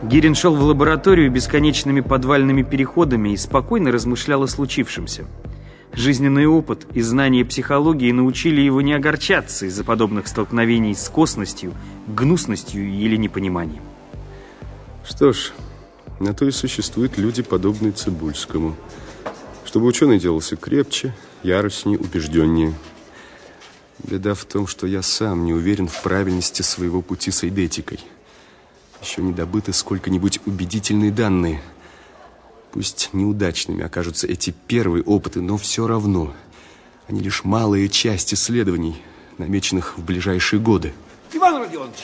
Гирин шел в лабораторию бесконечными подвальными переходами и спокойно размышлял о случившемся. Жизненный опыт и знания психологии научили его не огорчаться из-за подобных столкновений с косностью, гнусностью или непониманием. Что ж, на то и существуют люди, подобные Цибульскому, чтобы ученый делался крепче, яростнее, убежденнее. Беда в том, что я сам не уверен в правильности своего пути с эйдетикой. Еще не добыты сколько-нибудь убедительные данные. Пусть неудачными окажутся эти первые опыты, но все равно они лишь малая часть исследований, намеченных в ближайшие годы. Иван Родионович,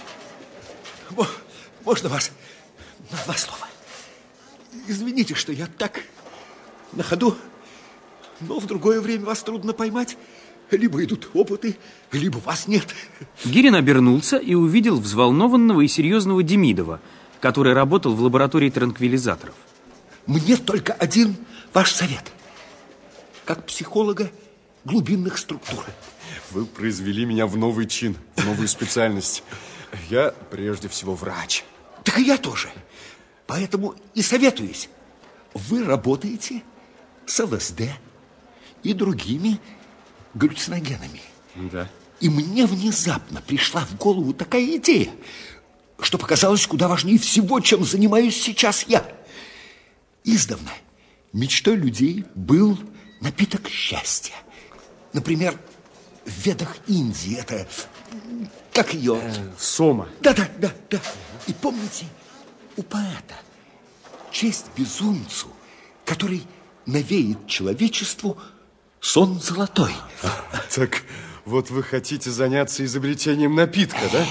можно вас на 2 слова? Извините, что я так на ходу, но в другое время вас трудно поймать. Либо идут опыты, либо вас нет. Гирин обернулся и увидел взволнованного и серьезного Демидова, который работал в лаборатории транквилизаторов. Мне только один ваш совет. Как психолога глубинных структур. Вы произвели меня в новый чин, в новую специальность. Я прежде всего врач. Так и я тоже. Поэтому и советуюсь. Вы работаете с ЛСД и другими галлюциногенами. Да. И мне внезапно пришла в голову такая идея, что показалось куда важнее всего, чем занимаюсь сейчас я. Издавна мечтой людей был напиток счастья. Например, в ведах Индии это... Как ее? Сома. Да. И помните, у поэта честь безумцу, который навеет человечеству сон золотой. Так вот вы хотите заняться изобретением напитка, да?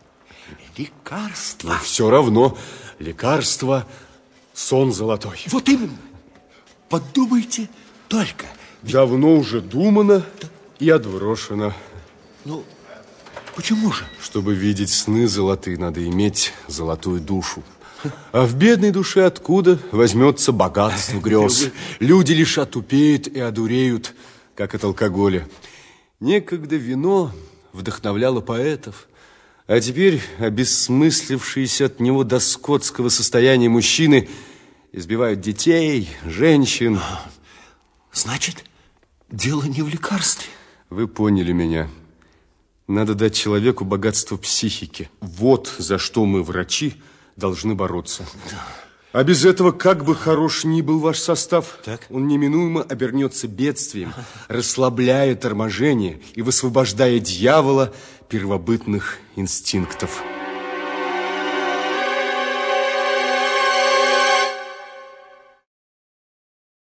Лекарство. Но все равно лекарство, сон золотой. Вот именно. Подумайте только. Давно уже думано и отброшено. Ну, почему же? Чтобы видеть сны золотые, надо иметь золотую душу. А в бедной душе откуда возьмется богатство грез? Люди лишь отупеют и одуреют, как от алкоголя. Некогда вино вдохновляло поэтов, а теперь обессмыслившиеся от него до скотского состояния мужчины избивают детей, женщин. Значит, дело не в лекарстве. Вы поняли меня. Надо дать человеку богатство психики. Вот за что мы, врачи, должны бороться. Да. А без этого, как бы хорош ни был ваш состав, так, он неминуемо обернется бедствием, расслабляя торможение и высвобождая дьявола первобытных инстинктов.